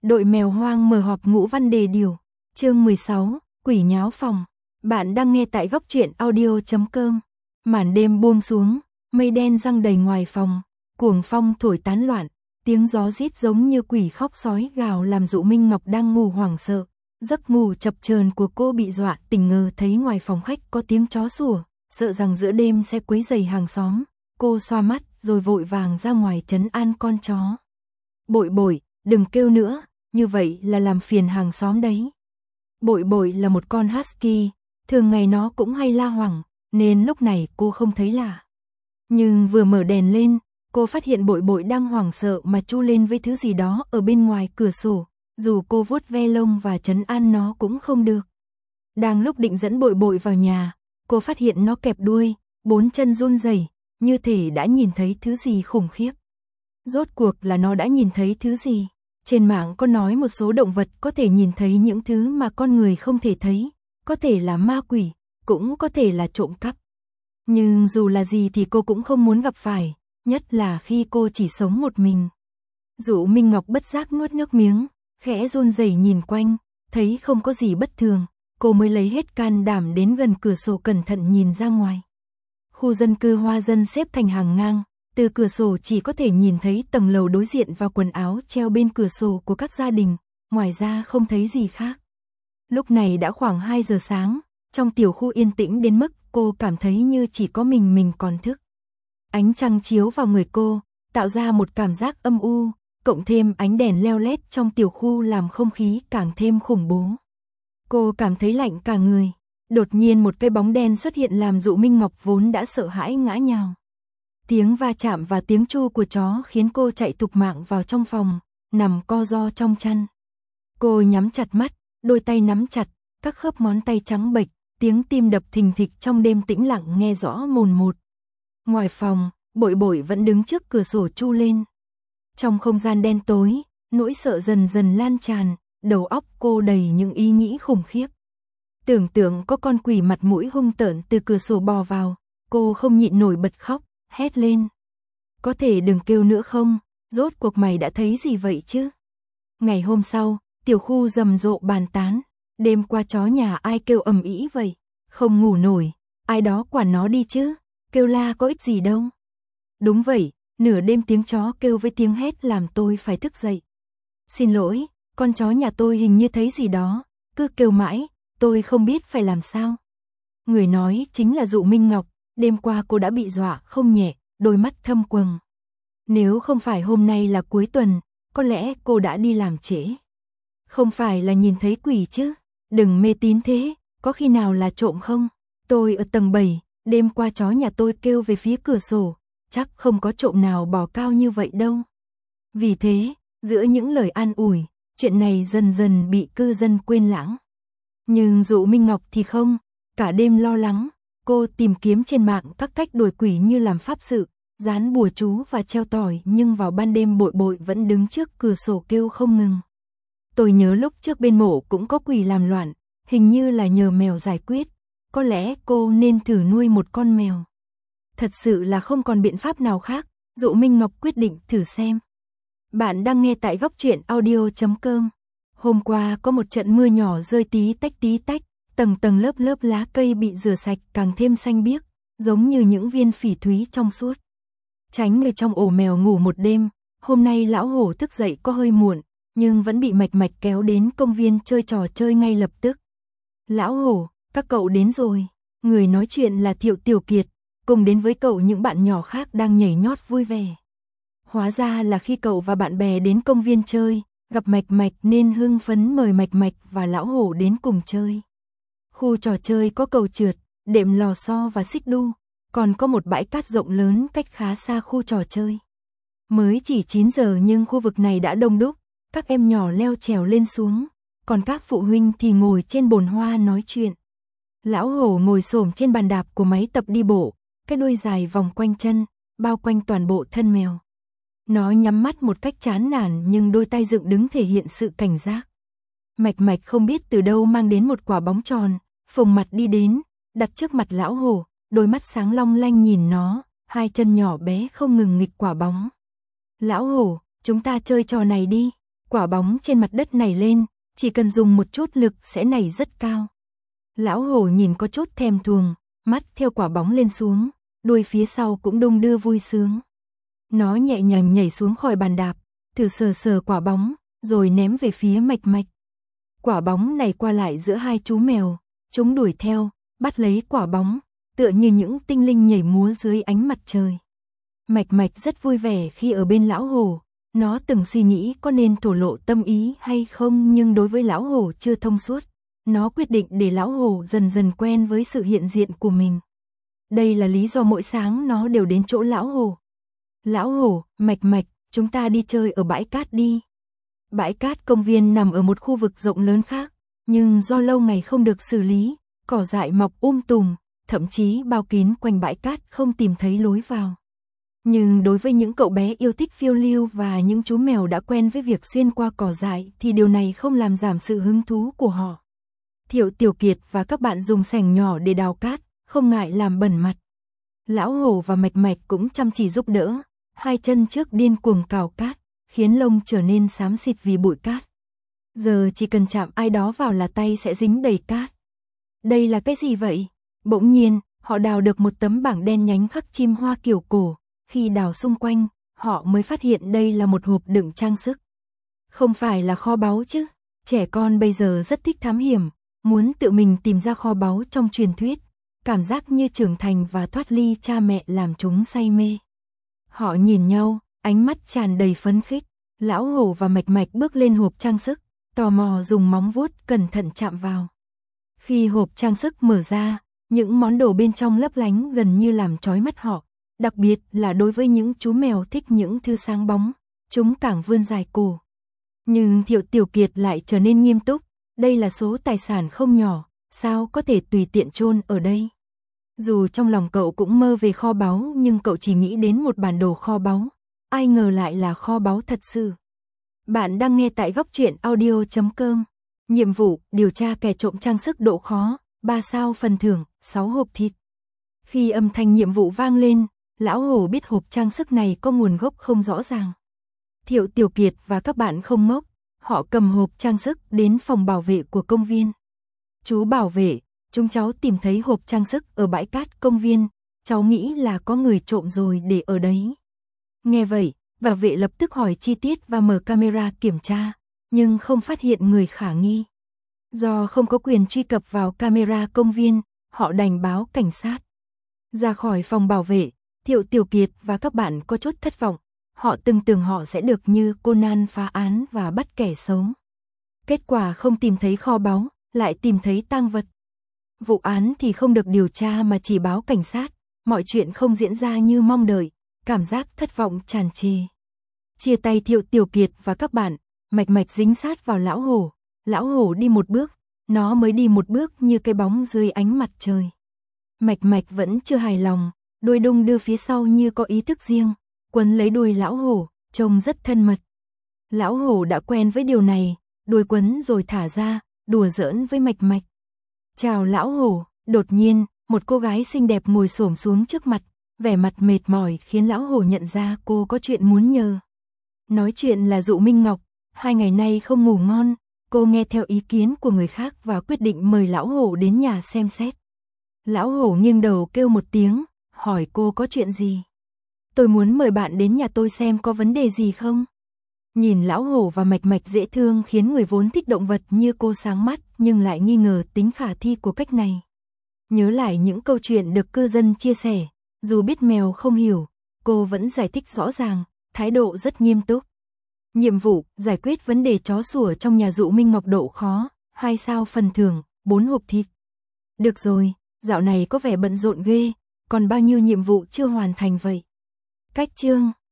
Đội mèo hoang mở họp ngũ văn đề điều. Chương 16, quỷ nháo phòng. Bạn đang nghe tại góc truyện audio.com. Màn đêm buông xuống, mây đen giăng đầy ngoài phòng, cuồng phong thổi tán loạn, tiếng gió rít giống như quỷ khóc sói gào làm Dụ Minh Ngọc đang ngủ hoảng sợ. Giấc ngủ chập chờn của cô bị dọa tỉnh ngờ thấy ngoài phòng khách có tiếng chó sủa, sợ rằng giữa đêm sẽ quấy rầy hàng xóm. Cô xoa mắt rồi vội vàng ra ngoài trấn an con chó. Bội bội, đừng kêu nữa, như vậy là làm phiền hàng xóm đấy. Bội bội là một con husky, thường ngày nó cũng hay la hoảng, nên lúc này cô không thấy lạ. Nhưng vừa mở đèn lên, cô phát hiện bội bội đang hoảng sợ mà chu lên với thứ gì đó ở bên ngoài cửa sổ, dù cô vuốt ve lông và trấn an nó cũng không được. Đang lúc định dẫn bội bội vào nhà, cô phát hiện nó kẹp đuôi, bốn chân run rẩy, như thể đã nhìn thấy thứ gì khủng khiếp. Rốt cuộc là nó đã nhìn thấy thứ gì? Trên mạng có nói một số động vật có thể nhìn thấy những thứ mà con người không thể thấy, có thể là ma quỷ, cũng có thể là trộm cắp. Nhưng dù là gì thì cô cũng không muốn gặp phải, nhất là khi cô chỉ sống một mình. Dụ Minh Ngọc bất giác nuốt nước miếng, khẽ run rẩy nhìn quanh, thấy không có gì bất thường, cô mới lấy hết can đảm đến gần cửa sổ cẩn thận nhìn ra ngoài. Khu dân cư hoa dân xếp thành hàng ngang, từ cửa sổ chỉ có thể nhìn thấy tầng lầu đối diện và quần áo treo bên cửa sổ của các gia đình, ngoài ra không thấy gì khác. Lúc này đã khoảng 2 giờ sáng, trong tiểu khu yên tĩnh đến mức cô cảm thấy như chỉ có mình còn thức. Ánh trăng chiếu vào người cô, tạo ra một cảm giác âm u, cộng thêm ánh đèn leo lét trong tiểu khu làm không khí càng thêm khủng bố. Cô cảm thấy lạnh cả người, đột nhiên một cái bóng đen xuất hiện làm Dụ Minh Ngọc vốn đã sợ hãi ngã nhào. Tiếng va chạm và tiếng tru của chó khiến cô chạy thục mạng vào trong phòng, nằm co ro trong chăn. Cô nhắm chặt mắt, đôi tay nắm chặt, các khớp ngón tay trắng bệch, tiếng tim đập thình thịch trong đêm tĩnh lặng nghe rõ mồn một. Ngoài phòng, bội bội vẫn đứng trước cửa sổ chu lên. Trong không gian đen tối, nỗi sợ dần dần lan tràn, đầu óc cô đầy những ý nghĩ khủng khiếp. Tưởng tượng có con quỷ mặt mũi hung tợn từ cửa sổ bò vào, cô không nhịn nổi bật khóc, hét lên. Có thể đừng kêu nữa không, rốt cuộc mày đã thấy gì vậy chứ? Ngày hôm sau, tiểu khu rầm rộ bàn tán, đêm qua chó nhà ai kêu ầm ĩ vậy, không ngủ nổi, ai đó quản nó đi chứ, kêu la có ích gì đâu. Đúng vậy, nửa đêm tiếng chó kêu với tiếng hét làm tôi phải thức dậy. Xin lỗi, con chó nhà tôi hình như thấy gì đó, cứ kêu mãi, tôi không biết phải làm sao. Người nói chính là Dụ Minh Ngọc, đêm qua cô đã bị dọa không nhẹ, đôi mắt thâm quầng. Nếu không phải hôm nay là cuối tuần, có lẽ cô đã đi làm trễ. Không phải là nhìn thấy quỷ chứ, đừng mê tín thế, có khi nào là trộm không? Tôi ở tầng 7, đêm qua chó nhà tôi kêu về phía cửa sổ, chắc không có trộm nào bò cao như vậy đâu. Vì thế, giữa những lời an ủi, chuyện này dần dần bị cư dân quên lãng. Nhưng Dụ Minh Ngọc thì không, cả đêm lo lắng, cô tìm kiếm trên mạng các cách đuổi quỷ như làm pháp sự, dán bùa chú và treo tỏi, nhưng vào ban đêm bội bội vẫn đứng trước cửa sổ kêu không ngừng. Tôi nhớ lúc trước bên mộ cũng có quỷ làm loạn, hình như là nhờ mèo giải quyết, có lẽ cô nên thử nuôi một con mèo. Thật sự là không còn biện pháp nào khác, Dụ Minh Ngọc quyết định thử xem. Bạn đang nghe tại góc truyện audio.com. Hôm qua có một trận mưa nhỏ rơi tí tách, tầng tầng lớp lớp lá cây bị rửa sạch càng thêm xanh biếc, giống như những viên phỉ thúy trong suốt. Tránh người trong ổ mèo ngủ một đêm, hôm nay lão hổ thức dậy có hơi muộn, nhưng vẫn bị mạch mạch kéo đến công viên chơi trò chơi ngay lập tức. Lão hổ, các cậu đến rồi. Người nói chuyện là Thiệu Tiểu Kiệt, cùng đến với cậu những bạn nhỏ khác đang nhảy nhót vui vẻ. Hóa ra là khi cậu và bạn bè đến công viên chơi, gặp Mạch Mạch nên hưng phấn mời Mạch Mạch và lão hổ đến cùng chơi. Khu trò chơi có cầu trượt, đệm lò xo và xích đu, còn có một bãi cát rộng lớn cách khá xa khu trò chơi. Mới chỉ 9 giờ nhưng khu vực này đã đông đúc, các em nhỏ leo trèo lên xuống, còn các phụ huynh thì ngồi trên bồn hoa nói chuyện. Lão hổ ngồi xổm trên bàn đạp của máy tập đi bộ, cái đuôi dài vòng quanh chân, bao quanh toàn bộ thân mèo. Nó nhắm mắt một cách chán nản nhưng đôi tay dựng đứng thể hiện sự cảnh giác. Mạch Mạch không biết từ đâu mang đến một quả bóng tròn, phồng mặt đi đến, đặt trước mặt lão hổ, đôi mắt sáng long lanh nhìn nó, hai chân nhỏ bé không ngừng nghịch quả bóng. Lão hổ, chúng ta chơi trò này đi. Quả bóng trên mặt đất nảy lên, chỉ cần dùng một chút lực sẽ nảy rất cao. Lão hổ nhìn có chút thèm thuồng, mắt theo quả bóng lên xuống, đuôi phía sau cũng đung đưa vui sướng. Nó nhẹ nhàng nhảy xuống khỏi bàn đạp, thử sờ sờ quả bóng, rồi ném về phía Mạch Mạch. Quả bóng này qua lại giữa hai chú mèo, chúng đuổi theo, bắt lấy quả bóng, tựa như những tinh linh nhảy múa dưới ánh mặt trời. Mạch Mạch rất vui vẻ khi ở bên lão hổ, nó từng suy nghĩ có nên thổ lộ tâm ý hay không, nhưng đối với lão hổ chưa thông suốt. Nó quyết định để lão hổ dần dần quen với sự hiện diện của mình. Đây là lý do mỗi sáng nó đều đến chỗ lão hổ. Lão hổ, Mạch Mạch, chúng ta đi chơi ở bãi cát đi. Bãi cát công viên nằm ở một khu vực rộng lớn khác, nhưng do lâu ngày không được xử lý, cỏ dại mọc tùm, thậm chí bao kín quanh bãi cát không tìm thấy lối vào. Nhưng đối với những cậu bé yêu thích phiêu lưu và những chú mèo đã quen với việc xuyên qua cỏ dại thì điều này không làm giảm sự hứng thú của họ. Thiệu Tiểu Kiệt và các bạn dùng xẻng nhỏ để đào cát, không ngại làm bẩn mặt. Lão hổ và Mạch Mạch cũng chăm chỉ giúp đỡ, hai chân trước điên cuồng cào cát, khiến lông trở nên xám xịt vì bụi cát. Giờ chỉ cần chạm ai đó vào là tay sẽ dính đầy cát. Đây là cái gì vậy? Bỗng nhiên, họ đào được một tấm bảng đen nhánh khắc chim hoa kiểu cổ. Khi đào xung quanh, họ mới phát hiện đây là một hộp đựng trang sức. Không phải là kho báu chứ? Trẻ con bây giờ rất thích thám hiểm, muốn tự mình tìm ra kho báu trong truyền thuyết. Cảm giác như trưởng thành và thoát ly cha mẹ làm chúng say mê. Họ nhìn nhau, ánh mắt tràn đầy phấn khích. Lão hổ và Mạch Mạch bước lên hộp trang sức, tò mò dùng móng vuốt cẩn thận chạm vào. Khi hộp trang sức mở ra, những món đồ bên trong lấp lánh gần như làm chói mắt họ. Đặc biệt là đối với những chú mèo thích những thứ sáng bóng, chúng càng vươn dài cổ. Nhưng Thiệu Tiểu Kiệt lại trở nên nghiêm túc, đây là số tài sản không nhỏ, sao có thể tùy tiện chôn ở đây. Dù trong lòng cậu cũng mơ về kho báu nhưng cậu chỉ nghĩ đến một bản đồ kho báu, ai ngờ lại là kho báu thật sự. Bạn đang nghe tại Góc Truyện Audio.com. Nhiệm vụ, điều tra kẻ trộm trang sức độ khó, 3 sao phần thưởng, 6 hộp thịt. Khi âm thanh nhiệm vụ vang lên, lão hổ biết hộp trang sức này có nguồn gốc không rõ ràng. Thiệu Tiểu Kiệt và các bạn không ngốc, họ cầm hộp trang sức đến phòng bảo vệ của công viên. Chú bảo vệ, chúng cháu tìm thấy hộp trang sức ở bãi cát công viên, cháu nghĩ là có người trộm rồi để ở đấy. Nghe vậy, bảo vệ lập tức hỏi chi tiết và mở camera kiểm tra, nhưng không phát hiện người khả nghi. Do không có quyền truy cập vào camera công viên, họ đành báo cảnh sát. Ra khỏi phòng bảo vệ, Thiệu Tiểu Kiệt và các bạn có chút thất vọng, họ từng tưởng họ sẽ được như Conan phá án và bắt kẻ xấu. Kết quả không tìm thấy kho báu, lại tìm thấy tang vật. Vụ án thì không được điều tra mà chỉ báo cảnh sát, mọi chuyện không diễn ra như mong đợi, cảm giác thất vọng tràn trề. Chia tay Thiệu Tiểu Kiệt và các bạn, Mạch Mạch dính sát vào lão hổ đi một bước, nó mới đi một bước như cái bóng dưới ánh mặt trời. Mạch Mạch vẫn chưa hài lòng, đuôi đung đưa phía sau như có ý thức riêng, quấn lấy đuôi lão hổ, trông rất thân mật. Lão hổ đã quen với điều này, đuôi quấn rồi thả ra, đùa giỡn với Mạch Mạch. Chào lão hổ, đột nhiên, một cô gái xinh đẹp ngồi xổm xuống trước mặt, vẻ mặt mệt mỏi khiến lão hổ nhận ra cô có chuyện muốn nhờ. Nói chuyện là Dụ Minh Ngọc, 2 ngày nay không ngủ ngon, cô nghe theo ý kiến của người khác và quyết định mời lão hổ đến nhà xem xét. Lão hổ nghiêng đầu kêu một tiếng, hỏi cô có chuyện gì. Tôi muốn mời bạn đến nhà tôi xem có vấn đề gì không. Nhìn lão hổ và Mạch Mạch dễ thương khiến người vốn thích động vật như cô sáng mắt nhưng lại nghi ngờ tính khả thi của cách này. Nhớ lại những câu chuyện được cư dân chia sẻ, dù biết mèo không hiểu, cô vẫn giải thích rõ ràng, thái độ rất nghiêm túc. Nhiệm vụ, giải quyết vấn đề chó sủa trong nhà Dụ Minh Ngọc độ khó, 2 sao phần thưởng, 4 hộp thịt. Được rồi, dạo này có vẻ bận rộn ghê, còn bao nhiêu nhiệm vụ chưa hoàn thành vậy? Cách chương